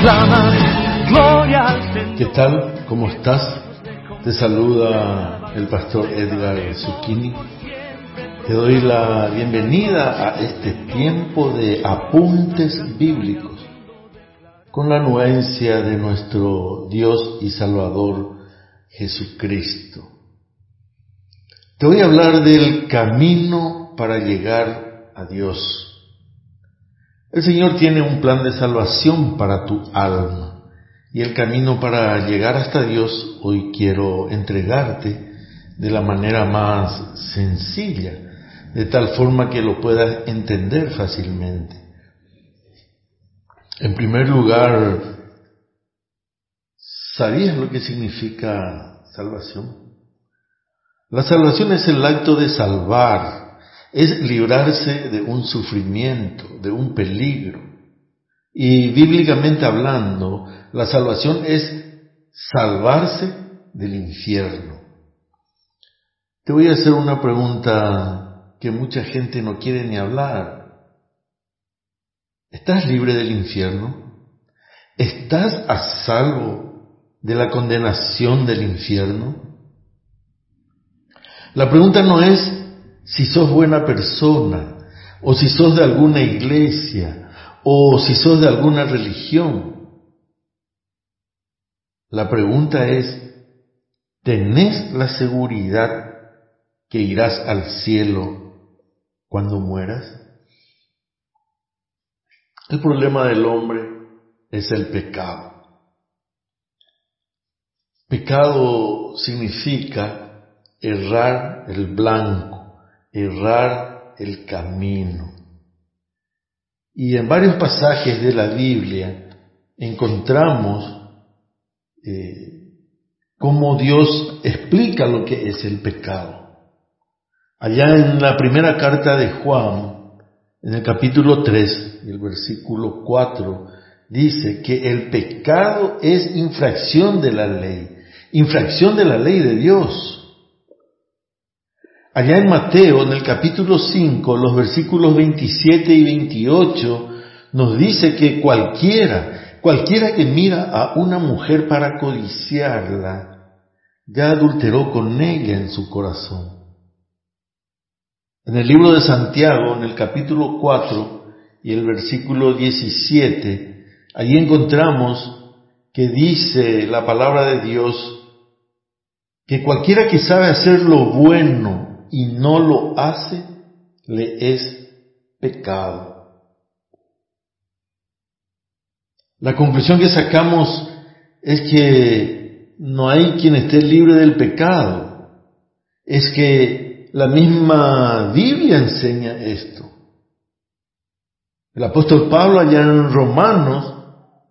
clama gloria al Señor. ¿Qué tal? ¿Cómo estás? Te saluda el pastor Edgar Zucchini. Te doy la bienvenida a este tiempo de apuntes bíblicos con la anuencia de nuestro Dios y Salvador Jesucristo. Te voy a hablar del camino para llegar a Dios. El Señor tiene un plan de salvación para tu alma y el camino para llegar hasta Dios hoy quiero entregarte de la manera más sencilla, de tal forma que lo puedas entender fácilmente. En primer lugar, ¿sabías lo que significa salvación? La salvación es el acto de salvar. Es librarse de un sufrimiento, de un peligro. Y bíblicamente hablando, la salvación es salvarse del infierno. Te voy a hacer una pregunta que mucha gente no quiere ni hablar. ¿Estás libre del infierno? ¿Estás a salvo de la condenación del infierno? La pregunta no es si sos buena persona, o si sos de alguna iglesia, o si sos de alguna religión. La pregunta es, ¿tenés la seguridad que irás al cielo cuando mueras? El problema del hombre es el pecado. Pecado significa errar el blanco, errar el camino. Y en varios pasajes de la Biblia encontramos cómo Dios explica lo que es el pecado. Allá en la primera carta de Juan, en el capítulo 3, y el versículo 4, dice que el pecado es infracción de la ley de Dios. Allá en Mateo, en el capítulo 5, los versículos 27 y 28, nos dice que cualquiera que mira a una mujer para codiciarla, ya adulteró con ella en su corazón. En el libro de Santiago, en el capítulo 4 y el versículo 17, allí encontramos que dice la palabra de Dios que cualquiera que sabe hacer lo bueno y no lo hace, le es pecado. La conclusión que sacamos es que no hay quien esté libre del pecado. Es que la misma Biblia enseña esto. El apóstol Pablo allá en Romanos,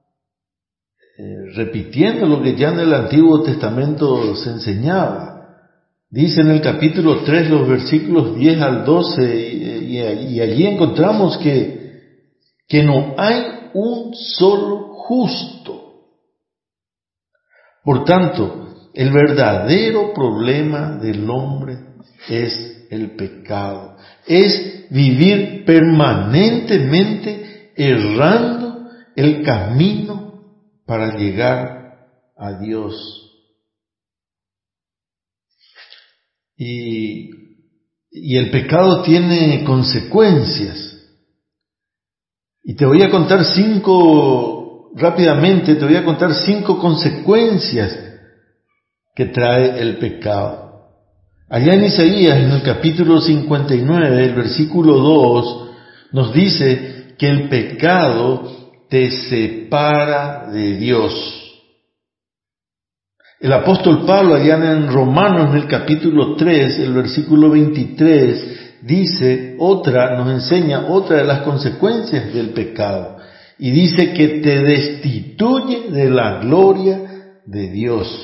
repitiendo lo que ya en el Antiguo Testamento se enseñaba, dice en el capítulo 3, los versículos 10 al 12, y allí encontramos que no hay un solo justo. Por tanto, el verdadero problema del hombre es el pecado. Es vivir permanentemente errando el camino para llegar a Dios. Y el pecado tiene consecuencias. Y te voy a contar rápidamente te voy a contar 5 consecuencias que trae el pecado. Allá en Isaías, en el capítulo 59, el versículo 2, nos dice que el pecado te separa de Dios. El apóstol Pablo, allá en Romanos, en el capítulo 3, el versículo 23, nos enseña otra de las consecuencias del pecado. Y dice que te destituye de la gloria de Dios.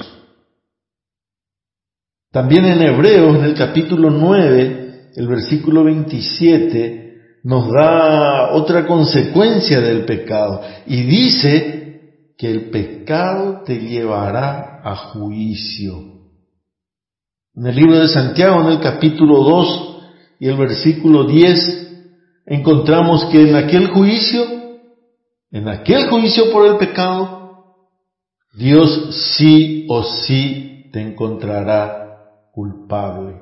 También en Hebreos, en el capítulo 9, el versículo 27, nos da otra consecuencia del pecado. Y dice que el pecado te llevará a juicio. En el libro de Santiago, en el capítulo 2 y el versículo 10, encontramos que en aquel juicio en aquel juicio por el pecado, Dios sí o sí te encontrará culpable.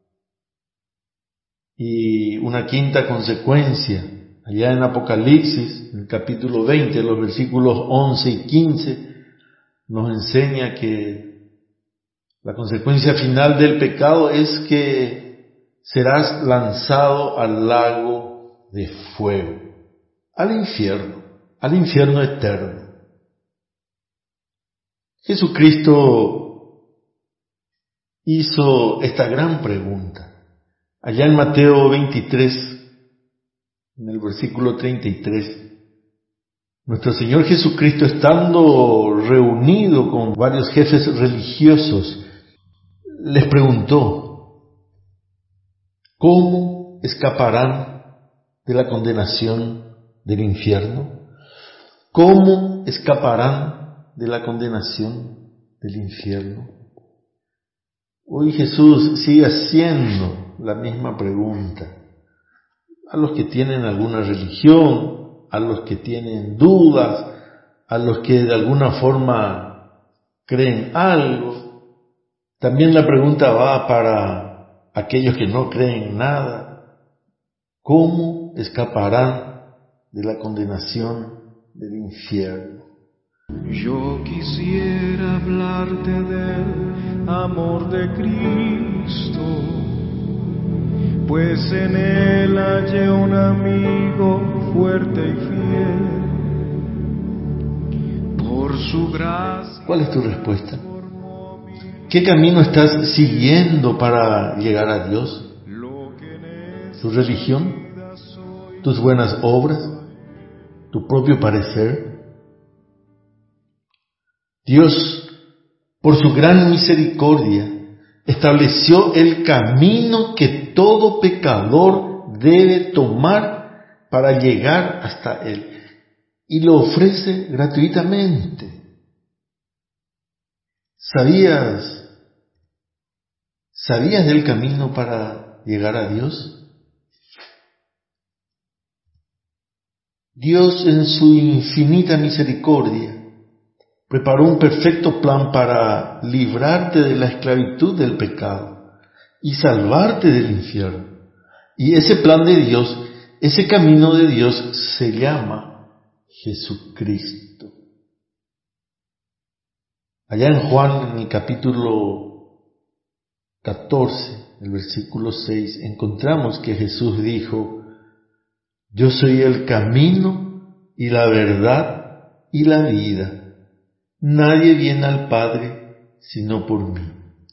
Y una quinta consecuencia, allá en Apocalipsis, en el capítulo 20, los versículos 11 y 15, nos enseña que la consecuencia final del pecado es que serás lanzado al lago de fuego, al infierno eterno. Jesucristo hizo esta gran pregunta. Allá en Mateo 23, en el versículo 33, nuestro Señor Jesucristo, estando reunido con varios jefes religiosos, les preguntó: ¿cómo escaparán de la condenación del infierno? ¿Cómo escaparán de la condenación del infierno? Hoy Jesús sigue haciendo la misma pregunta a los que tienen alguna religión, a los que tienen dudas, a los que de alguna forma creen algo. También la pregunta va para aquellos que no creen nada. ¿Cómo escaparán de la condenación del infierno? Yo quisiera hablarte del amor de Cristo, pues en Él hallé un amigo fuerte y fiel. Por su gracia. ¿Cuál es tu respuesta? ¿Qué camino estás siguiendo para llegar a Dios? ¿Tu religión? ¿Tus buenas obras? ¿Tu propio parecer? Dios, por su gran misericordia, estableció el camino que todo pecador debe tomar para llegar hasta Él, y lo ofrece gratuitamente. ¿Sabías del camino para llegar a Dios? Dios, en su infinita misericordia, preparó un perfecto plan para librarte de la esclavitud del pecado y salvarte del infierno. Y ese plan de Dios, ese camino de Dios se llama Jesucristo. Allá en Juan, en el capítulo 14, el versículo 6, encontramos que Jesús dijo: yo soy el camino y la verdad y la vida. Nadie viene al Padre sino por mí.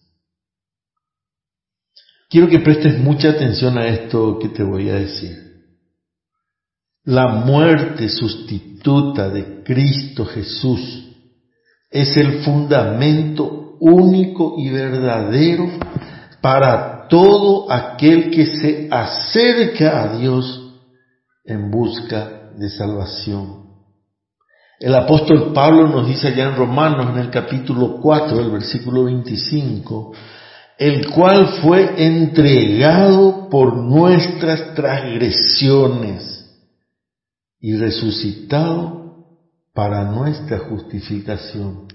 Quiero que prestes mucha atención a esto que te voy a decir. La muerte sustituta de Cristo Jesús es el fundamento único y verdadero para todo aquel que se acerca a Dios en busca de salvación. El apóstol Pablo nos dice allá en Romanos, en el capítulo 4, el versículo 25, el cual fue entregado por nuestras transgresiones y resucitado para nuestra justificación.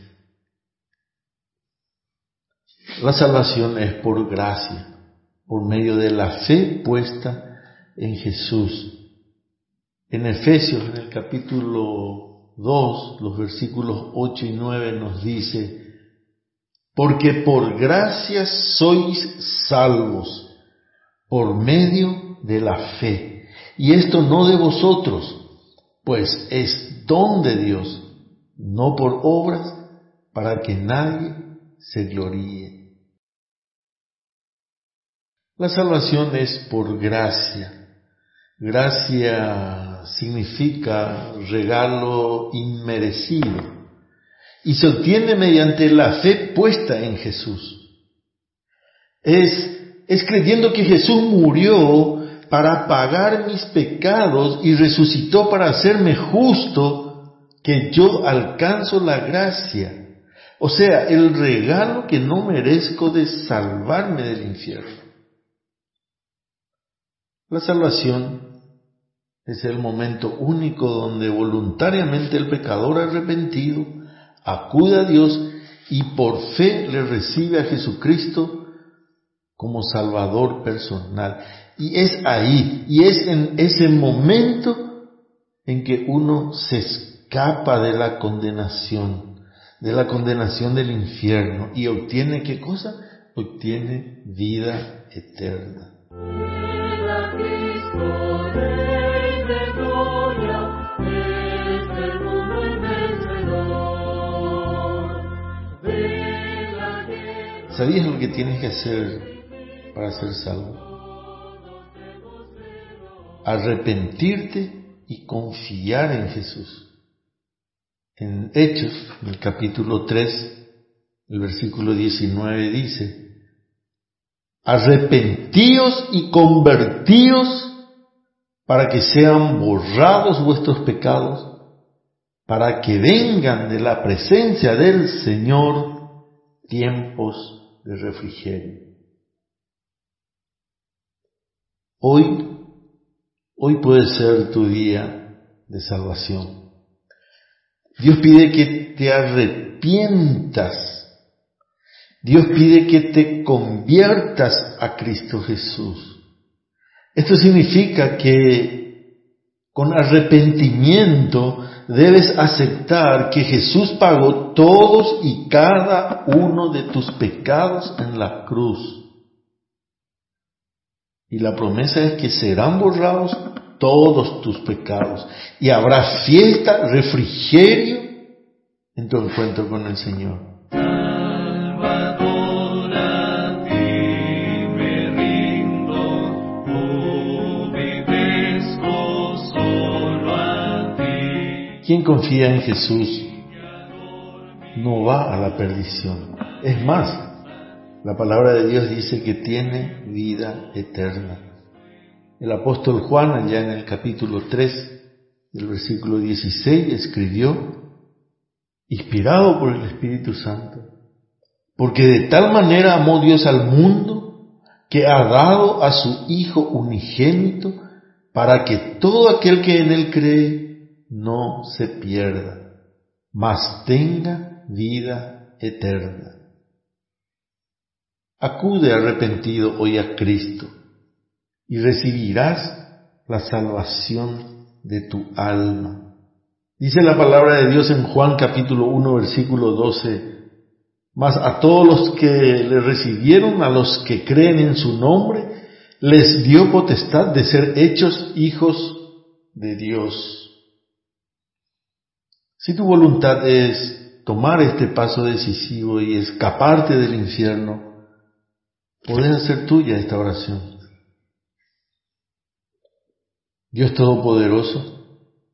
La salvación es por gracia, por medio de la fe puesta en Jesús. En Efesios, en el capítulo 2, los versículos 8 y 9 nos dice: porque por gracia sois salvos, por medio de la fe. Y esto no de vosotros, pues es don de Dios, no por obras, para que nadie se gloríe. La salvación es por gracia. Gracia significa regalo inmerecido y se obtiene mediante la fe puesta en Jesús. Es creyendo que Jesús murió para pagar mis pecados y resucitó para hacerme justo que yo alcanzo la gracia, o sea, el regalo que no merezco de salvarme del infierno. La salvación Es el momento único donde voluntariamente el pecador arrepentido acude a Dios y por fe le recibe a Jesucristo como Salvador personal. Y es ahí, y es en ese momento en que uno se escapa de la condenación del infierno y obtiene, ¿qué cosa? Obtiene vida eterna. ¿Sabías lo que tienes que hacer para ser salvo? Arrepentirte y confiar en Jesús. En Hechos, en el capítulo 3, el versículo 19 dice: arrepentíos y convertíos para que sean borrados vuestros pecados, para que vengan de la presencia del Señor tiempos de refrigerio. Hoy puede ser tu día de salvación. Dios pide que te arrepientas. Dios pide que te conviertas a Cristo Jesús. Esto significa que con arrepentimiento debes aceptar que Jesús pagó todos y cada uno de tus pecados en la cruz. Y la promesa es que serán borrados todos tus pecados y habrá fiesta, refrigerio en tu encuentro con el Señor. Salvador, a ti me rindo, obedezco solo a ti. Quien confía en Jesús no va a la perdición. Es más, la palabra de Dios dice que tiene vida eterna. El apóstol Juan, allá en el capítulo 3, del versículo 16, escribió, inspirado por el Espíritu Santo: porque de tal manera amó Dios al mundo, que ha dado a su Hijo unigénito, para que todo aquel que en Él cree no se pierda, mas tenga vida eterna. Acude arrepentido hoy a Cristo y recibirás la salvación de tu alma. Dice la palabra de Dios en Juan capítulo 1 versículo 12: mas a todos los que le recibieron, a los que creen en su nombre, les dio potestad de ser hechos hijos de Dios. Si tu voluntad es tomar este paso decisivo y escaparte del infierno, podés hacer tuya esta oración. Dios Todopoderoso,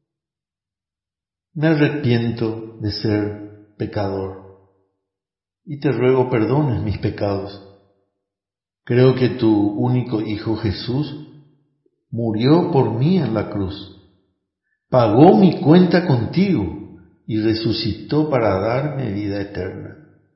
me arrepiento de ser pecador y te ruego perdones mis pecados. Creo que tu único Hijo Jesús murió por mí en la cruz, pagó mi cuenta contigo y resucitó para darme vida eterna.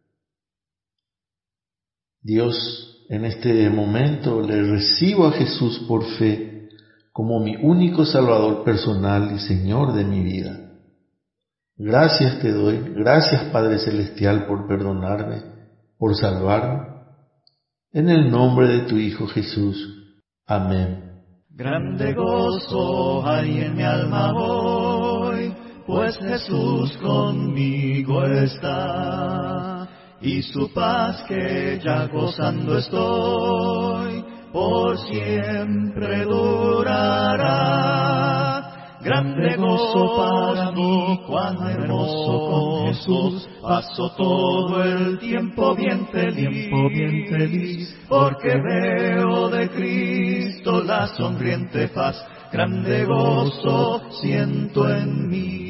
Dios, en este momento le recibo a Jesús por fe como mi único Salvador personal y Señor de mi vida. Gracias te doy, gracias Padre Celestial por perdonarme, por salvarme. En el nombre de tu Hijo Jesús. Amén. Grande gozo hay en mi alma hoy, pues Jesús conmigo está, y su paz que ya gozando estoy, por siempre durará. Grande gozo para mí, cuán hermoso con Jesús, paso todo el tiempo bien feliz, porque veo de Cristo la sonriente faz, grande gozo siento en mí.